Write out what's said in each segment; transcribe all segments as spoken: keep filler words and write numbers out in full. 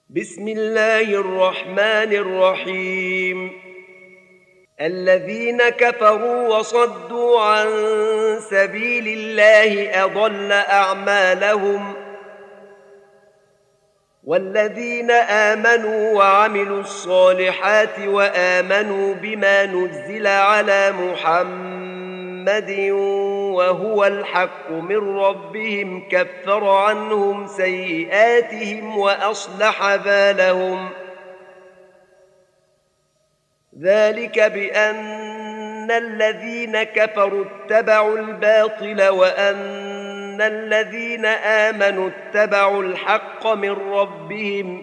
بسم الله الرحمن الرحيم. الذين كفروا وصدوا عن سبيل الله أضل أعمالهم، والذين آمنوا وعملوا الصالحات وآمنوا بما نزل على محمد وهو الحق من ربهم كفر عنهم سيئاتهم وأصلح بالهم. ذلك بأن الذين كفروا اتبعوا الباطل وأن الذين آمنوا اتبعوا الحق من ربهم،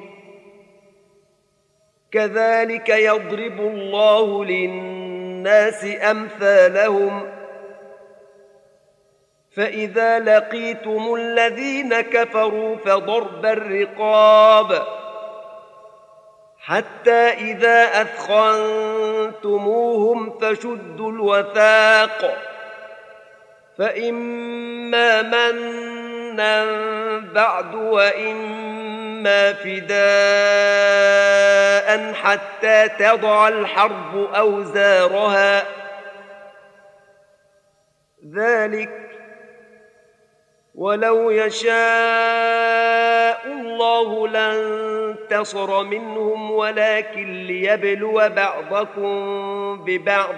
كذلك يضرب الله للناس أمثالهم. فإذا لقيتم الذين كفروا فضرب الرقاب حتى إذا أثخنتموهم فشدوا الوثاق، فإما منا بعد وإما فداء حتى تضع الحرب أوزارها. ذلك ولو يشاء الله لانتصر منهم ولكن ليبلو بعضكم ببعض،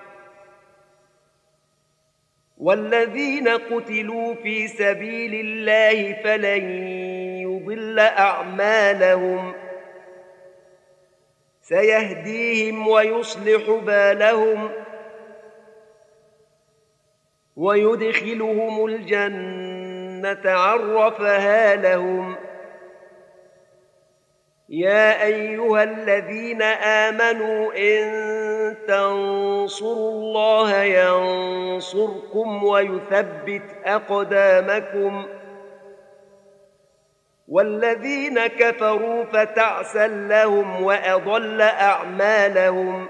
والذين قتلوا في سبيل الله فلن يضل أعمالهم، سيهديهم ويصلح بالهم ويدخلهم الجنة عرفها لهم. يا أيها الذين آمنوا إن تنصروا الله ينصركم ويثبت أقدامكم، والذين كفروا فتعسا لهم وأضل أعمالهم.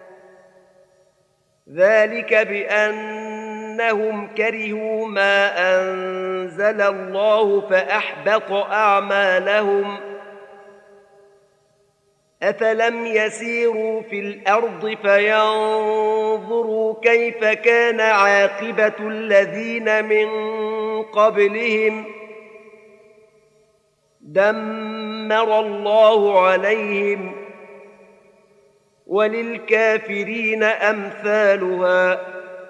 ذلك بأنهم كرهوا ما أنزل الله فأحبط أعمالهم. أفلم يسيروا في الأرض فينظروا كيف كان عاقبة الذين من قبلهم، دمر الله عليهم، وللكافرين أمثالها.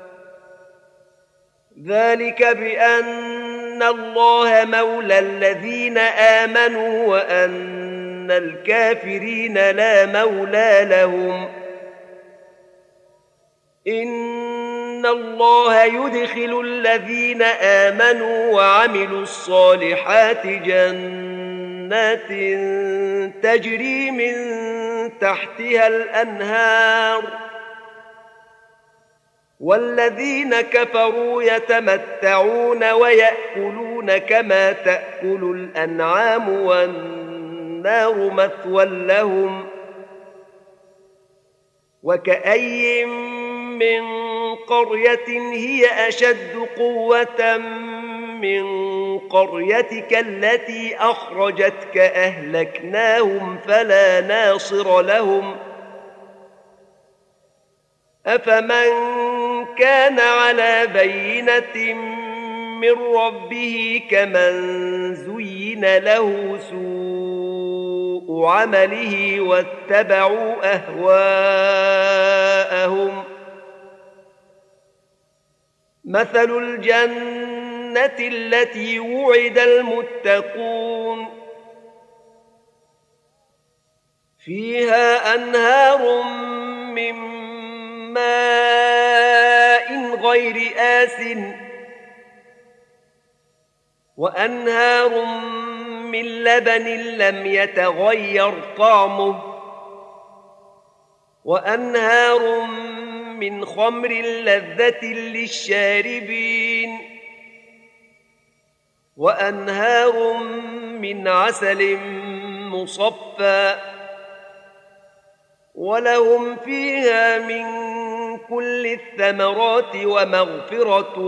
ذلك بأن الله مولى الذين آمنوا وأن الكافرين لا مولى لهم. إن الله يدخل الذين آمنوا وعملوا الصالحات جنات تجري من تحتها الأنهار، والذين كفروا يتمتعون ويأكلون كما تأكل الأنعام والنار مثوى لهم. وكأي من قرية هي أشد قوة من قريتك التي أخرجتك أهلكناهم فلا ناصر لهم. أفمن كان على بينة من ربه كمن زين له سوء عمله واتبعوا أهواءهم. مثل الجنة التي وعد المتقون فيها أنهار من ماء غير آسٍ وأنهار من لبن لم يتغير طعمه وأنهار من خمر لذة للشاربين وأنهار من عسل مصفى ولهم فيها من كل الثمرات ومغفرة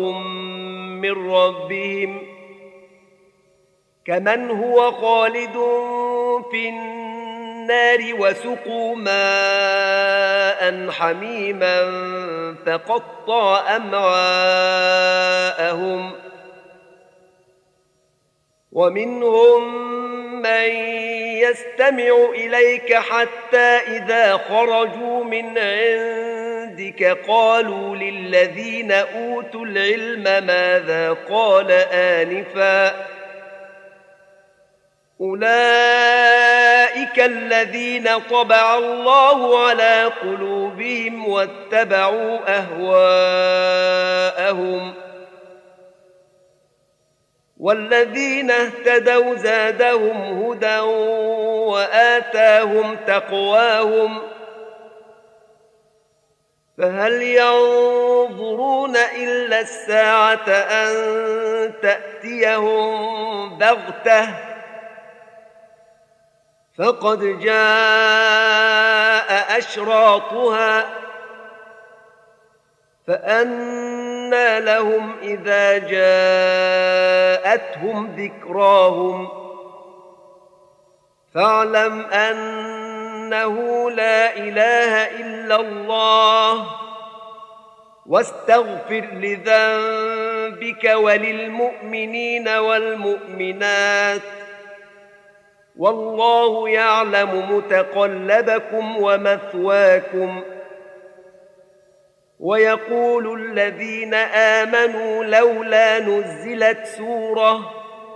من ربهم كمن هو خالد في النار وسقوا ماء حميما فقطع أمعاءهم ومنهم من يستمع إليك حتى إذا خرجوا من عندك قالوا للذين أوتوا العلم ماذا قال آنفا أولئك الذين طبع الله على قلوبهم واتبعوا أهواءهم والذين اهتدوا زادهم هدى وآتاهم تقواهم فهل ينظرون إلا الساعة أن تأتيهم بغتة فقد جاء أشراطها فأنى لهم إذا جاءتهم ذكراهم فاعلم أنه لا إله إلا الله واستغفر لذنبك وللمؤمنين والمؤمنات والله يعلم متقلبكم ومثواكم ويقول الذين آمنوا لولا نزلت سورة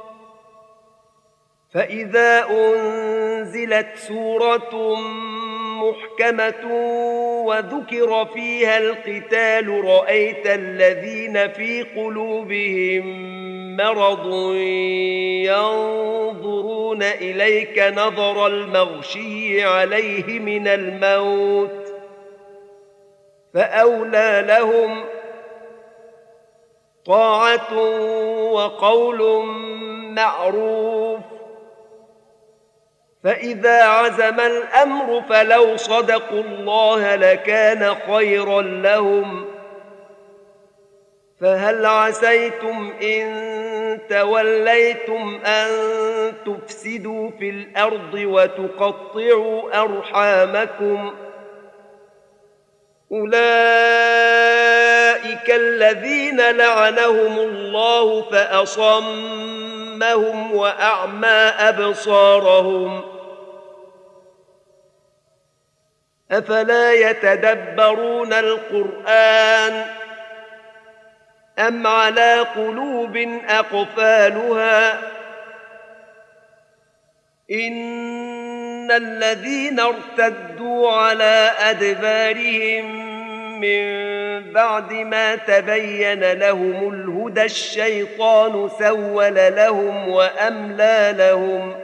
فإذا أنزلت سورة محكمة وذكر فيها القتال رأيت الذين في قلوبهم مرض ينظرون إليك نظر المغشي عليه من الموت فأولى لهم طاعة وقول معروف فإذا عزم الأمر فلو صدقوا الله لكان خيرا لهم فهل عسيتم إن توليتم أن تفسدوا في الأرض وتقطعوا أرحامكم أولئك الذين لعنهم الله فأصمهم وأعمى أبصارهم أفلا يتدبرون القرآن أم على قلوب أقفالها إن الذين ارتدوا على أدبارهم من بعد ما تبين لهم الهدى الشيطان سول لهم وأملى لهم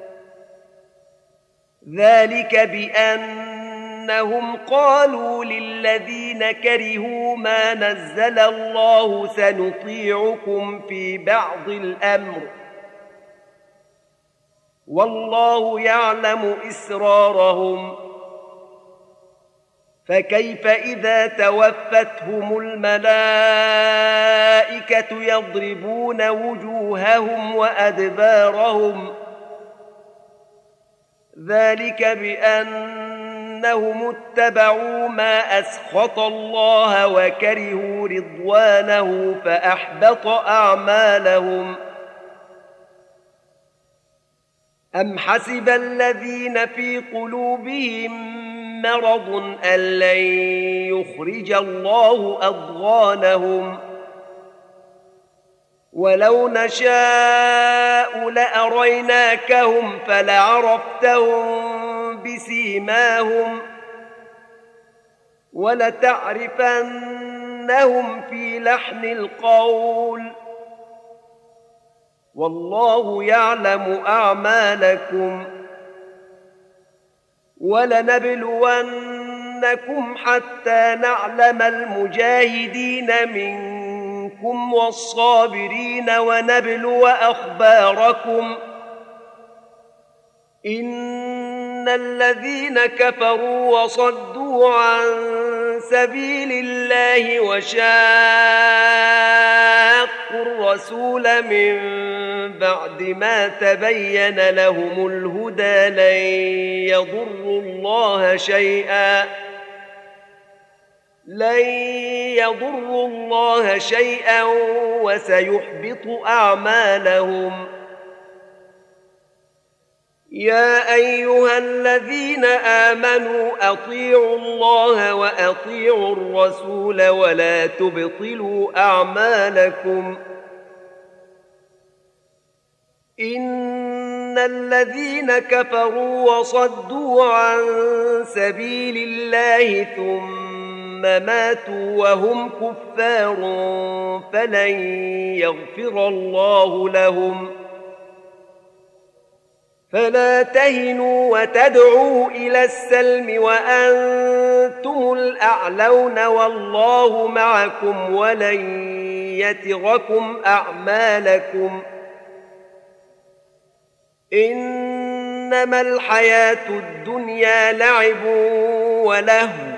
ذلك بأنهم قالوا للذين كرهوا ما نزل الله سنطيعكم في بعض الأمر والله يعلم إسرارهم فكيف إذا توفتهم الملائكة يضربون وجوههم وأدبارهم ذلك بأنهم اتبعوا ما أسخط الله وكرهوا رضوانه فأحبط أعمالهم أم حسب الذين في قلوبهم مرض أن لن يخرج الله أضغانهم ولو نشاء لأريناكهم فلعرفتهم بسيماهم ولتعرفنهم في لحن القول والله يعلم أعمالكم ولنبلونكم حتى نعلم المجاهدين منكم والصابرين ونبلو أخباركم إن الذين كفروا وصدوا عن سبيل الله وشاقوا شاقوا الرسول من بعد ما تبين لهم الهدى لن يضروا الله شيئا لن يضروا الله شيئا وسيحبط أعمالهم. يا أيها الذين آمنوا أطيعوا الله وأطيعوا الرسول ولا تبطلوا أعمالكم. إن الذين كفروا وصدوا عن سبيل الله ثم ماتوا وهم كفار فلن يغفر الله لهم. فلا تهنوا وتدعوا إلى السلم وأنتم الأعلون والله معكم ولن يتركم أعمالكم. إنما الحياة الدنيا لعب ولهو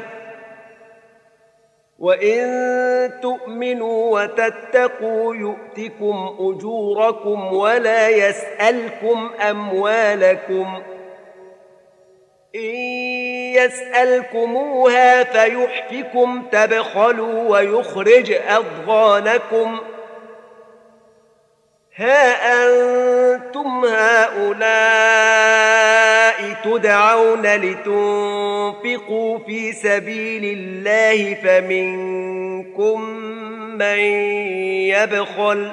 وإن تؤمنوا وتتقوا يؤتكم أجوركم ولا يسألكم أموالكم. إن يسألكموها فيحفكم تبخلوا ويخرج أضغانكم. ها أنتم هؤلاء تدعون لتنفقوا في سبيل الله فمنكم من يبخل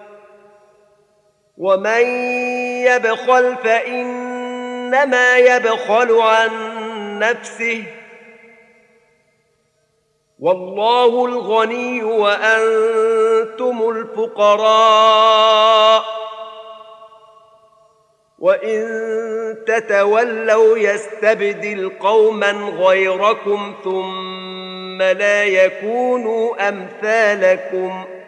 ومن يبخل فإنما يبخل عن نفسه والله الغني وأنتم الفقراء وإن تتولوا يستبدل قوما غيركم ثم لا يكونوا أمثالكم.